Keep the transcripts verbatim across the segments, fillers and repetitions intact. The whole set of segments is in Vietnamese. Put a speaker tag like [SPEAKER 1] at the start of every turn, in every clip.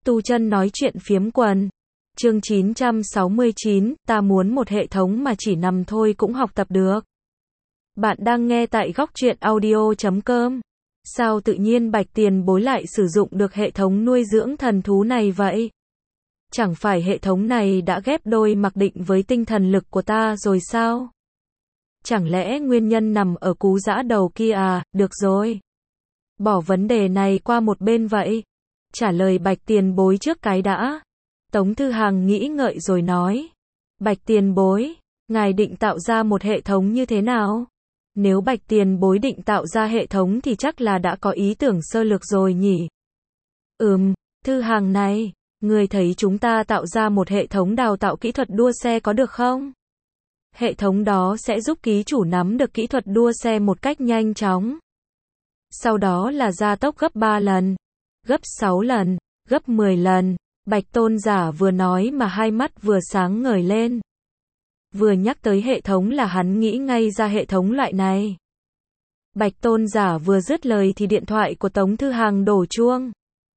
[SPEAKER 1] Tu chân nói chuyện phiếm quần. Chương chín trăm sáu mươi chín, ta muốn một hệ thống mà chỉ nằm thôi cũng học tập được. Bạn đang nghe tại góc truyện audio chấm com. Sao tự nhiên Bạch Tiền Bối lại sử dụng được hệ thống nuôi dưỡng thần thú này vậy? Chẳng phải hệ thống này đã ghép đôi mặc định với tinh thần lực của ta rồi sao? Chẳng lẽ nguyên nhân nằm ở cú giã đầu kia à? Được rồi. Bỏ vấn đề này qua một bên vậy. Trả lời Bạch Tiền Bối trước cái đã. Tống Thư Hằng nghĩ ngợi rồi nói. Bạch Tiền Bối, ngài định tạo ra một hệ thống như thế nào? Nếu Bạch Tiền Bối định tạo ra hệ thống thì chắc là đã có ý tưởng sơ lược rồi nhỉ? Ừm, Thư Hằng này, người thấy chúng ta tạo ra một hệ thống đào tạo kỹ thuật đua xe có được không? Hệ thống đó sẽ giúp ký chủ nắm được kỹ thuật đua xe một cách nhanh chóng. Sau đó là gia tốc gấp ba lần, gấp sáu lần, gấp mười lần. Bạch Tôn giả vừa nói mà hai mắt vừa sáng ngời lên. Vừa nhắc tới hệ thống là hắn nghĩ ngay ra hệ thống loại này. Bạch Tôn giả vừa dứt lời thì điện thoại của Tống Thư Hằng đổ chuông.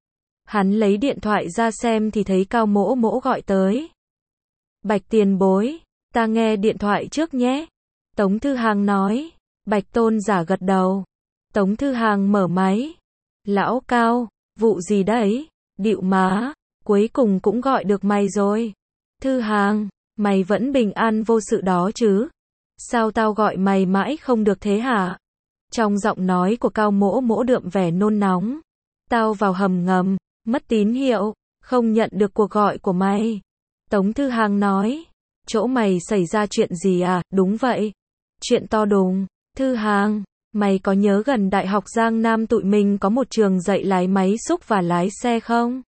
[SPEAKER 1] Hắn lấy điện thoại ra xem thì thấy Cao Mỗ Mỗ gọi tới. Bạch Tiền Bối, ta nghe điện thoại trước nhé. Tống Thư Hằng nói. Bạch Tôn giả gật đầu. Tống Thư Hằng mở máy. Lão Cao, vụ gì đấy? Điệu má, cuối cùng cũng gọi được mày rồi. Thư Hằng, mày vẫn bình an vô sự đó chứ? Sao tao gọi mày mãi không được thế hả? Trong giọng nói của Cao Mỗ Mỗ đượm vẻ nôn nóng. Tao vào hầm ngầm, mất tín hiệu, không nhận được cuộc gọi của mày. Tống Thư Hằng nói. Chỗ mày xảy ra chuyện gì à? Đúng vậy. Chuyện to đùng. Thư Hằng, mày có nhớ gần Đại học Giang Nam tụi mình có một trường dạy lái máy xúc và lái xe không?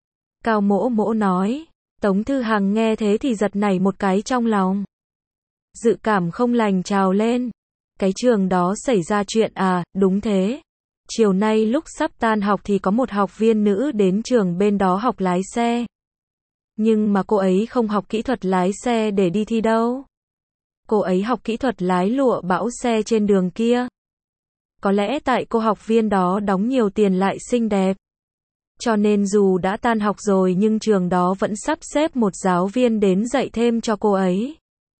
[SPEAKER 1] Cao Mỗ Mỗ nói. Tống Thư Hằng nghe thế thì giật nảy một cái trong lòng. Dự cảm không lành trào lên. Cái trường đó xảy ra chuyện à? Đúng thế. Chiều nay lúc sắp tan học thì có một học viên nữ đến trường bên đó học lái xe. Nhưng mà cô ấy không học kỹ thuật lái xe để đi thi đâu. Cô ấy học kỹ thuật lái lụa bão xe trên đường kia. Có lẽ tại cô học viên đó đóng nhiều tiền lại xinh đẹp. Cho nên dù đã tan học rồi nhưng trường đó vẫn sắp xếp một giáo viên đến dạy thêm cho cô ấy.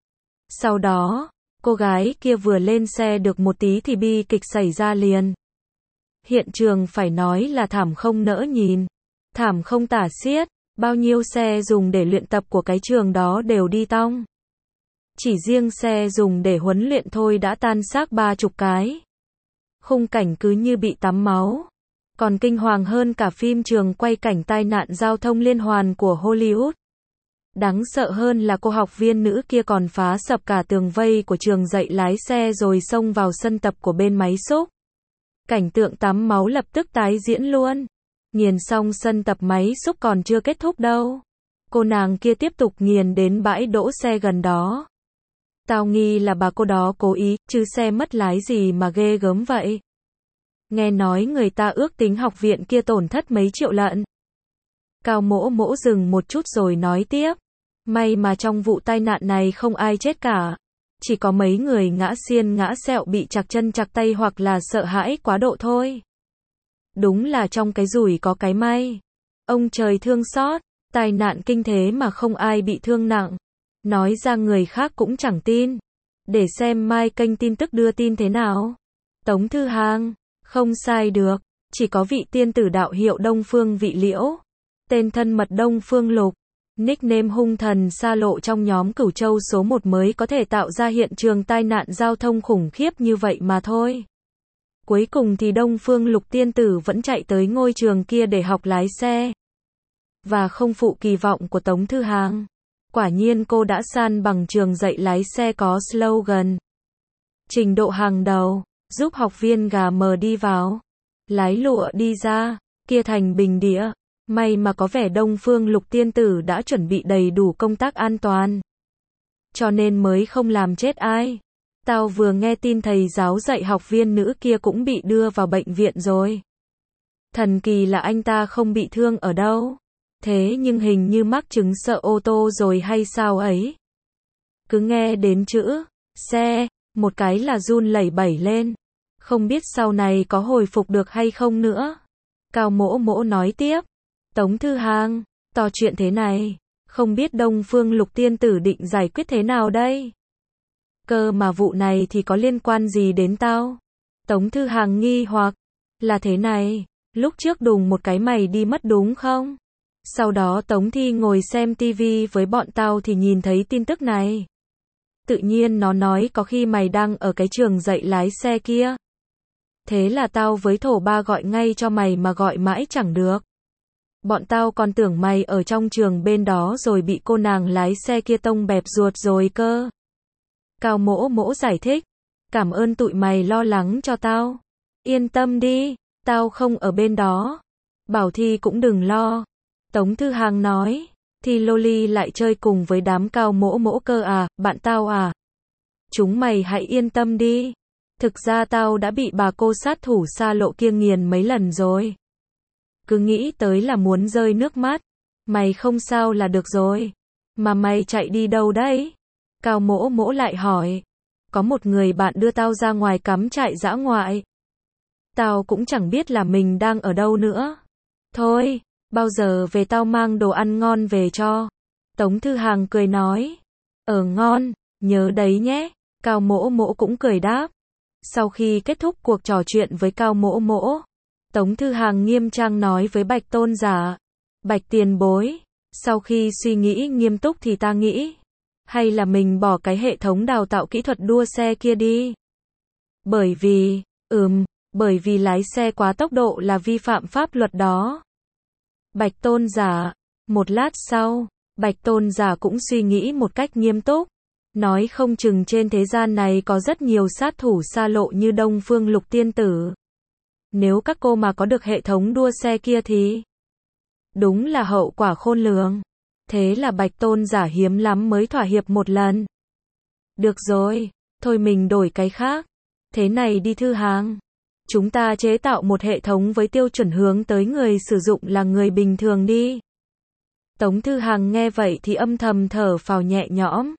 [SPEAKER 1] Sau đó, cô gái kia vừa lên xe được một tí thì bi kịch xảy ra liền. Hiện trường phải nói là thảm không nỡ nhìn. Thảm không tả xiết. Bao nhiêu xe dùng để luyện tập của cái trường đó đều đi tong. Chỉ riêng xe dùng để huấn luyện thôi đã tan xác ba chục cái. Khung cảnh cứ như bị tắm máu. Còn kinh hoàng hơn cả phim trường quay cảnh tai nạn giao thông liên hoàn của Hollywood. Đáng sợ hơn là cô học viên nữ kia còn phá sập cả tường vây của trường dạy lái xe rồi xông vào sân tập của bên máy xúc. Cảnh tượng tắm máu lập tức tái diễn luôn. Nghiền xong sân tập máy xúc còn chưa kết thúc đâu. Cô nàng kia tiếp tục nghiền đến bãi đỗ xe gần đó. Tao nghi là bà cô đó cố ý, chứ xe mất lái gì mà ghê gớm vậy. Nghe nói người ta ước tính học viện kia tổn thất mấy triệu lận. Cao Mỗ Mỗ dừng một chút rồi nói tiếp. May mà trong vụ tai nạn này không ai chết cả. Chỉ có mấy người ngã xiên ngã sẹo bị chặt chân chặt tay hoặc là sợ hãi quá độ thôi. Đúng là trong cái rủi có cái may. Ông trời thương xót, tai nạn kinh thế mà không ai bị thương nặng. Nói ra người khác cũng chẳng tin. Để xem mai kênh tin tức đưa tin thế nào. Tống Thư Hằng, không sai được. Chỉ có vị tiên tử đạo hiệu Đông Phương Vị Liễu. Tên thân mật Đông Phương Lục. Nickname hung thần xa lộ trong nhóm Cửu Châu số một mới có thể tạo ra hiện trường tai nạn giao thông khủng khiếp như vậy mà thôi. Cuối cùng thì Đông Phương Lục tiên tử vẫn chạy tới ngôi trường kia để học lái xe. Và không phụ kỳ vọng của Tống Thư Hằng. Quả nhiên cô đã san bằng trường dạy lái xe có slogan. Trình độ hàng đầu, giúp học viên gà mờ đi vào. Lái lụa đi ra, kia thành bình địa. May mà có vẻ Đông Phương Lục tiên tử đã chuẩn bị đầy đủ công tác an toàn. Cho nên mới không làm chết ai. Tao vừa nghe tin thầy giáo dạy học viên nữ kia cũng bị đưa vào bệnh viện rồi. Thần kỳ là anh ta không bị thương ở đâu. Thế nhưng hình như mắc chứng sợ ô tô rồi hay sao ấy. Cứ nghe đến chữ xe, một cái là run lẩy bẩy lên. Không biết sau này có hồi phục được hay không nữa. Cao Mỗ Mỗ nói tiếp. Tống Thư Hàng, to chuyện thế này, không biết Đông Phương Lục Tiên Tử định giải quyết thế nào đây? Cơ mà vụ này thì có liên quan gì đến tao? Tống Thư Hàng nghi hoặc, là thế này, lúc trước đùng một cái mày đi mất đúng không? Sau đó Tống Thi ngồi xem tivi với bọn tao thì nhìn thấy tin tức này. Tự nhiên nó nói có khi mày đang ở cái trường dạy lái xe kia. Thế là tao với thổ ba gọi ngay cho mày mà gọi mãi chẳng được. Bọn tao còn tưởng mày ở trong trường bên đó rồi bị cô nàng lái xe kia tông bẹp ruột rồi cơ. Cao Mỗ Mỗ giải thích, cảm ơn tụi mày lo lắng cho tao. Yên tâm đi, tao không ở bên đó. Bảo Thi cũng đừng lo. Tống Thư Hàng nói, thì Loli lại chơi cùng với đám Cao Mỗ Mỗ cơ à, bạn tao à. Chúng mày hãy yên tâm đi. Thực ra tao đã bị bà cô sát thủ xa lộ kia nghiền mấy lần rồi. Cứ nghĩ tới là muốn rơi nước mắt. Mày không sao là được rồi. Mà mày chạy đi đâu đấy? Cao Mỗ Mỗ lại hỏi. Có một người bạn đưa tao ra ngoài cắm trại dã ngoại. Tao cũng chẳng biết là mình đang ở đâu nữa. Thôi, bao giờ về tao mang đồ ăn ngon về cho. Tống Thư Hàng cười nói. Ờ ngon, nhớ đấy nhé. Cao Mỗ Mỗ cũng cười đáp. Sau khi kết thúc cuộc trò chuyện với Cao Mỗ Mỗ, Tống Thư Hàng nghiêm trang nói với Bạch Tôn Giả. Bạch tiền bối, sau khi suy nghĩ nghiêm túc thì ta nghĩ, hay là mình bỏ cái hệ thống đào tạo kỹ thuật đua xe kia đi. Bởi vì, ừm, bởi vì lái xe quá tốc độ là vi phạm pháp luật đó. Bạch Tôn Giả, một lát sau, Bạch Tôn Giả cũng suy nghĩ một cách nghiêm túc. Nói không chừng trên thế gian này có rất nhiều sát thủ xa lộ như Đông Phương Lục Tiên Tử. Nếu các cô mà có được hệ thống đua xe kia thì đúng là hậu quả khôn lường. Thế là Bạch Tôn Giả hiếm lắm mới thỏa hiệp một lần. Được rồi, thôi mình đổi cái khác. Thế này đi Thư Hàng. Chúng ta chế tạo một hệ thống với tiêu chuẩn hướng tới người sử dụng là người bình thường đi. Tống Thư Hàng nghe vậy thì âm thầm thở phào nhẹ nhõm.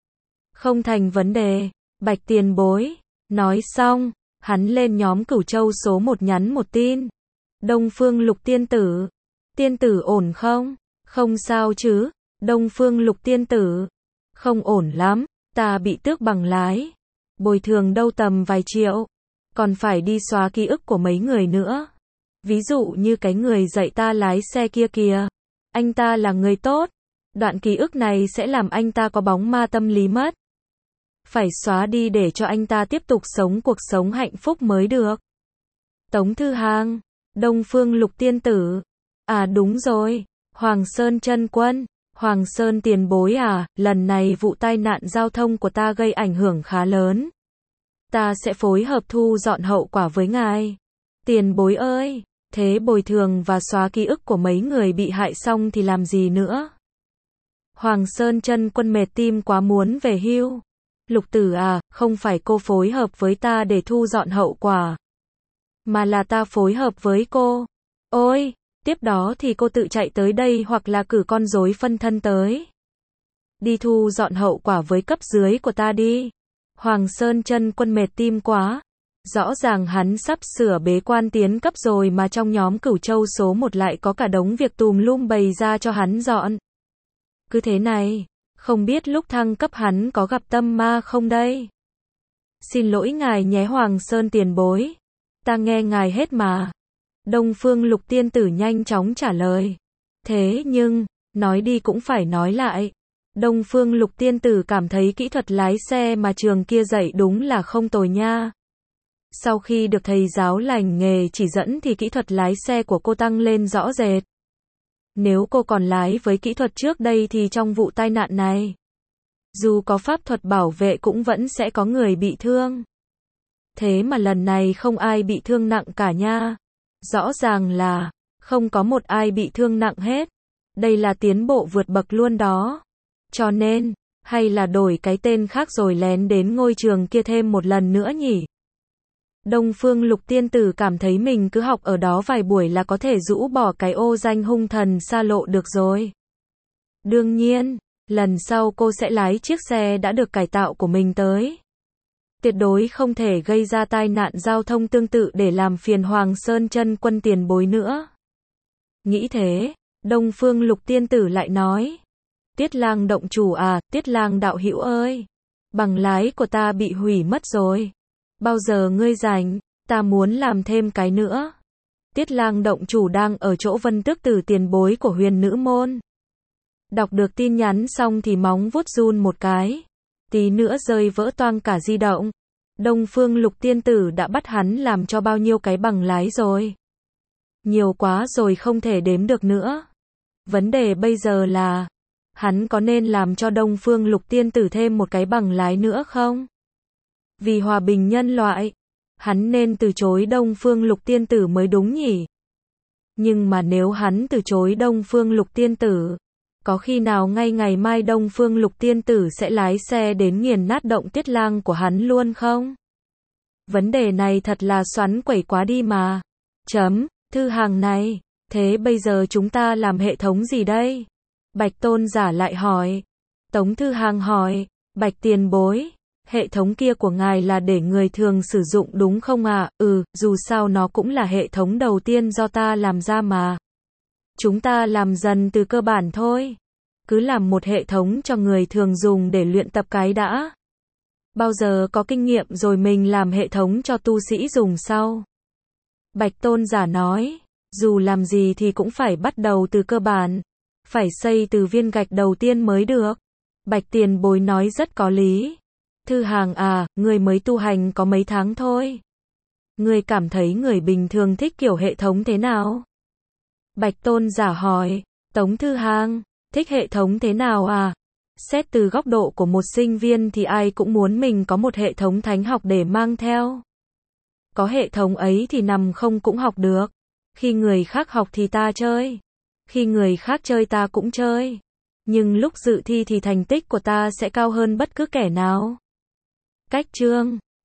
[SPEAKER 1] Không thành vấn đề, Bạch tiền bối. Nói xong, hắn lên nhóm Cửu Châu số một nhắn một tin. Đông Phương Lục Tiên Tử. Tiên tử ổn không? Không sao chứ? Đông Phương Lục Tiên Tử. Không ổn lắm, ta bị tước bằng lái. Bồi thường đâu tầm vài triệu. Còn phải đi xóa ký ức của mấy người nữa. Ví dụ như cái người dạy ta lái xe kia kìa. Anh ta là người tốt. Đoạn ký ức này sẽ làm anh ta có bóng ma tâm lý mất. Phải xóa đi để cho anh ta tiếp tục sống cuộc sống hạnh phúc mới được. Tống Thư Hàng, Đông Phương Lục Tiên Tử. À đúng rồi, Hoàng Sơn Chân Quân, Hoàng Sơn tiền bối à, lần này vụ tai nạn giao thông của ta gây ảnh hưởng khá lớn. Ta sẽ phối hợp thu dọn hậu quả với ngài. Tiền bối ơi, thế bồi thường và xóa ký ức của mấy người bị hại xong thì làm gì nữa? Hoàng Sơn Chân Quân mệt tim quá muốn về hưu. Lục tử à, không phải cô phối hợp với ta để thu dọn hậu quả, mà là ta phối hợp với cô. Ôi, tiếp đó thì cô tự chạy tới đây hoặc là cử con rối phân thân tới. Đi thu dọn hậu quả với cấp dưới của ta đi. Hoàng Sơn Chân Quân mệt tim quá. Rõ ràng hắn sắp sửa bế quan tiến cấp rồi mà trong nhóm Cửu Châu số một lại có cả đống việc tùm lum bày ra cho hắn dọn. Cứ thế này, không biết lúc thăng cấp hắn có gặp tâm ma không đây? Xin lỗi ngài nhé Hoàng Sơn tiền bối. Ta nghe ngài hết mà. Đông Phương Lục Tiên Tử nhanh chóng trả lời. Thế nhưng, nói đi cũng phải nói lại. Đông Phương Lục Tiên Tử cảm thấy kỹ thuật lái xe mà trường kia dạy đúng là không tồi nha. Sau khi được thầy giáo lành nghề chỉ dẫn thì kỹ thuật lái xe của cô tăng lên rõ rệt. Nếu cô còn lái với kỹ thuật trước đây thì trong vụ tai nạn này, dù có pháp thuật bảo vệ cũng vẫn sẽ có người bị thương. Thế mà lần này không ai bị thương nặng cả nha. Rõ ràng là không có một ai bị thương nặng hết. Đây là tiến bộ vượt bậc luôn đó. Cho nên, hay là đổi cái tên khác rồi lén đến ngôi trường kia thêm một lần nữa nhỉ? Đông Phương Lục Tiên Tử cảm thấy mình cứ học ở đó vài buổi là có thể rũ bỏ cái ô danh hung thần xa lộ được rồi. Đương nhiên, lần sau cô sẽ lái chiếc xe đã được cải tạo của mình tới. Tuyệt đối không thể gây ra tai nạn giao thông tương tự để làm phiền Hoàng Sơn Chân Quân tiền bối nữa. Nghĩ thế, Đông Phương Lục Tiên Tử lại nói. Tiết Lang động chủ à, Tiết Lang đạo hữu ơi. Bằng lái của ta bị hủy mất rồi. Bao giờ ngươi rảnh, ta muốn làm thêm cái nữa. Tiết Lang động chủ đang ở chỗ Vân Tước Tử tiền bối của Huyền Nữ môn. Đọc được tin nhắn xong thì móng vuốt run một cái. Tí nữa rơi vỡ toang cả di động. Đông Phương Lục Tiên Tử đã bắt hắn làm cho bao nhiêu cái bằng lái rồi. Nhiều quá rồi không thể đếm được nữa. Vấn đề bây giờ là, hắn có nên làm cho Đông Phương Lục Tiên Tử thêm một cái bằng lái nữa không? Vì hòa bình nhân loại, hắn nên từ chối Đông Phương Lục Tiên Tử mới đúng nhỉ? Nhưng mà nếu hắn từ chối Đông Phương Lục Tiên Tử, có khi nào ngay ngày mai Đông Phương Lục Tiên Tử sẽ lái xe đến nghiền nát động Tiết Lang của hắn luôn không? Vấn đề này thật là xoắn quẩy quá đi mà. Chấm, thư hàng này, thế bây giờ chúng ta làm hệ thống gì đây? Bạch Tôn Giả lại hỏi. Tống Thư Hàng hỏi, Bạch tiền bối, hệ thống kia của ngài là để người thường sử dụng đúng không ạ? À? Ừ, dù sao nó cũng là hệ thống đầu tiên do ta làm ra mà. Chúng ta làm dần từ cơ bản thôi. Cứ làm một hệ thống cho người thường dùng để luyện tập cái đã. Bao giờ có kinh nghiệm rồi mình làm hệ thống cho tu sĩ dùng sau. Bạch Tôn Giả nói, dù làm gì thì cũng phải bắt đầu từ cơ bản. Phải xây từ viên gạch đầu tiên mới được. Bạch tiền bối nói rất có lý. Thư Hàng à, người mới tu hành có mấy tháng thôi. Người cảm thấy người bình thường thích kiểu hệ thống thế nào? Bạch Tôn Giả hỏi. Tống Thư Hàng, thích hệ thống thế nào à? Xét từ góc độ của một sinh viên thì ai cũng muốn mình có một hệ thống thánh học để mang theo. Có hệ thống ấy thì nằm không cũng học được. Khi người khác học thì ta chơi. Khi người khác chơi ta cũng chơi. Nhưng lúc dự thi thì thành tích của ta sẽ cao hơn bất cứ kẻ nào. Cách chương